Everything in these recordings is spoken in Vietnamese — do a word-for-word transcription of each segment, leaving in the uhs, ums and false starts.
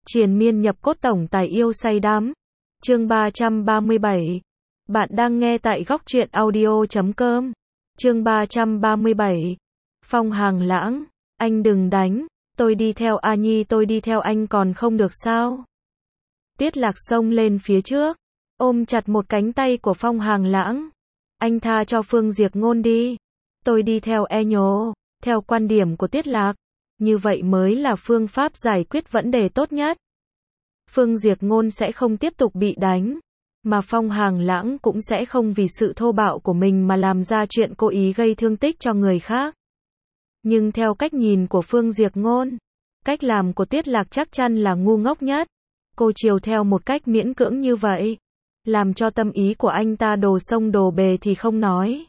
Triền miên nhập cốt tổng tài yêu say đắm. Chương ba trăm ba mươi bảy. Bạn đang nghe tại góc truyện audio chấm com. Chương ba trăm ba mươi bảy. Phong Hàng Lãng, anh đừng đánh, tôi đi theo A Nhi, tôi đi theo anh còn không được sao? Tiết Lạc xông lên phía trước, ôm chặt một cánh tay của Phong Hàng Lãng. Anh tha cho Phương Diệp Ngôn đi. Tôi đi theo e nhố. Theo quan điểm của Tiết Lạc, như vậy mới là phương pháp giải quyết vấn đề tốt nhất. Phương Diệp Ngôn sẽ không tiếp tục bị đánh, mà Phong Hàng Lãng cũng sẽ không vì sự thô bạo của mình mà làm ra chuyện cố ý gây thương tích cho người khác. Nhưng theo cách nhìn của Phương Diệp Ngôn, cách làm của Tiết Lạc chắc chắn là ngu ngốc nhất. Cô chiều theo một cách miễn cưỡng như vậy, làm cho tâm ý của anh ta đổ sông đổ bề thì không nói,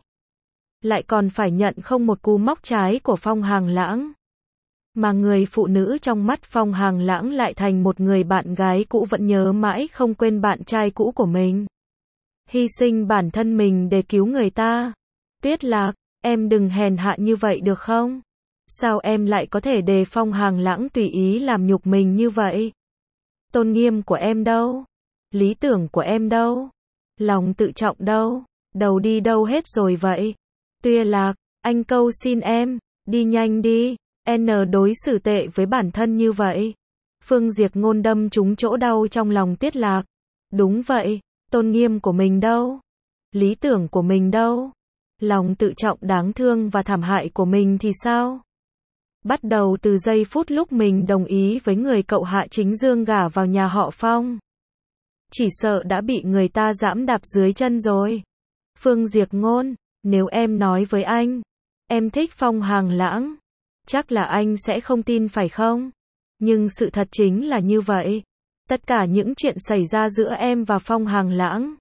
lại còn phải nhận không một cú móc trái của Phong Hàng Lãng. Mà người phụ nữ trong mắt Phong Hàng Lãng lại thành một người bạn gái cũ vẫn nhớ mãi không quên bạn trai cũ của mình. Hy sinh bản thân mình để cứu người ta. Tiết Lạc, em đừng hèn hạ như vậy được không? Sao em lại có thể để Phong Hàng Lãng tùy ý làm nhục mình như vậy? Tôn nghiêm của em đâu? Lý tưởng của em đâu? Lòng tự trọng đâu? Đầu đi đâu hết rồi vậy? Tiết Lạc, anh câu xin em, đi nhanh đi. N đối xử tệ với bản thân như vậy. Phương Diệp Ngôn đâm trúng chỗ đau trong lòng Tiết Lạc. Đúng vậy, tôn nghiêm của mình đâu? Lý tưởng của mình đâu? Lòng tự trọng đáng thương và thảm hại của mình thì sao? Bắt đầu từ giây phút lúc mình đồng ý với người cậu Hạ Chính Dương gả vào nhà họ Phong, chỉ sợ đã bị người ta giẫm đạp dưới chân rồi. Phương Diệp Ngôn, nếu em nói với anh, em thích Phong Hàng Lãng, chắc là anh sẽ không tin phải không? Nhưng sự thật chính là như vậy. Tất cả những chuyện xảy ra giữa em và Phong Hàng Lãng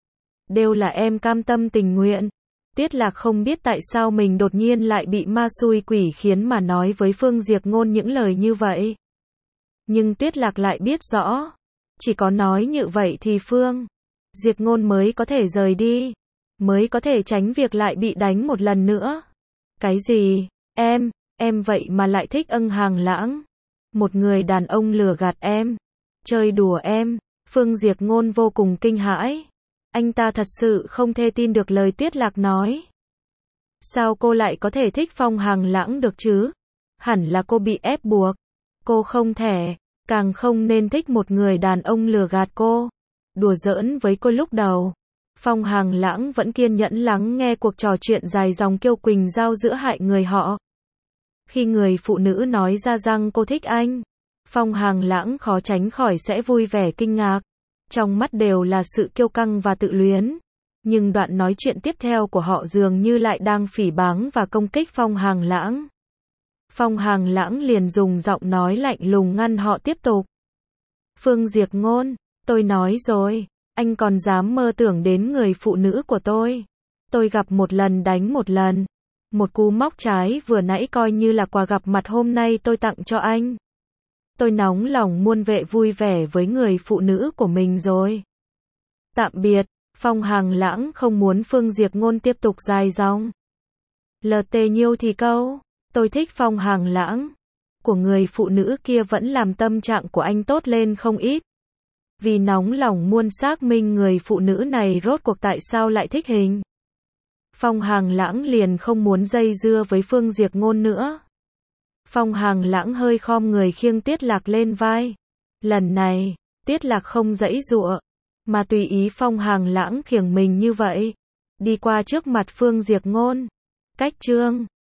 đều là em cam tâm tình nguyện. Tiết Lạc không biết tại sao mình đột nhiên lại bị ma xui quỷ khiến mà nói với Phương Diệp Ngôn những lời như vậy. Nhưng Tiết Lạc lại biết rõ, chỉ có nói như vậy thì Phương Diệp Ngôn mới có thể rời đi, mới có thể tránh việc lại bị đánh một lần nữa. Cái gì? Em, em vậy mà lại thích ân Hàng Lãng? Một người đàn ông lừa gạt em, chơi đùa em. Phương Diệp Ngôn vô cùng kinh hãi. Anh ta thật sự không thể tin được lời Tiết Lạc nói. Sao cô lại có thể thích Phong Hàng Lãng được chứ? Hẳn là cô bị ép buộc. Cô không thể, càng không nên thích một người đàn ông lừa gạt cô, đùa giỡn với cô. Lúc đầu, Phong Hàng Lãng vẫn kiên nhẫn lắng nghe cuộc trò chuyện dài dòng kiêu quỳnh giao giữa hai người họ. Khi người phụ nữ nói ra rằng cô thích anh, Phong Hàng Lãng khó tránh khỏi sẽ vui vẻ kinh ngạc. Trong mắt đều là sự kiêu căng và tự luyến. Nhưng đoạn nói chuyện tiếp theo của họ dường như lại đang phỉ báng và công kích Phong Hàng Lãng. Phong Hàng Lãng liền dùng giọng nói lạnh lùng ngăn họ tiếp tục. Phương Diệp Ngôn, tôi nói rồi, anh còn dám mơ tưởng đến người phụ nữ của tôi. Tôi gặp một lần đánh một lần. Một cú móc trái vừa nãy coi như là quà gặp mặt hôm nay tôi tặng cho anh. Tôi nóng lòng muôn vệ vui vẻ với người phụ nữ của mình rồi. Tạm biệt. Phong Hàng Lãng không muốn Phương Diệp Ngôn tiếp tục dài dòng. Lờ tê nhiêu thì câu, tôi thích Phong Hàng Lãng của người phụ nữ kia vẫn làm tâm trạng của anh tốt lên không ít. Vì nóng lòng muôn xác minh người phụ nữ này rốt cuộc tại sao lại thích hình. Phong Hàng Lãng liền không muốn dây dưa với Phương Diệp Ngôn nữa. Phong Hàng Lãng hơi khom người khiêng Tiết Lạc lên vai. Lần này, Tiết Lạc không giãy giụa, mà tùy ý Phong Hàng Lãng khiêng mình như vậy, đi qua trước mặt Phương Diệp Ngôn. Cách chương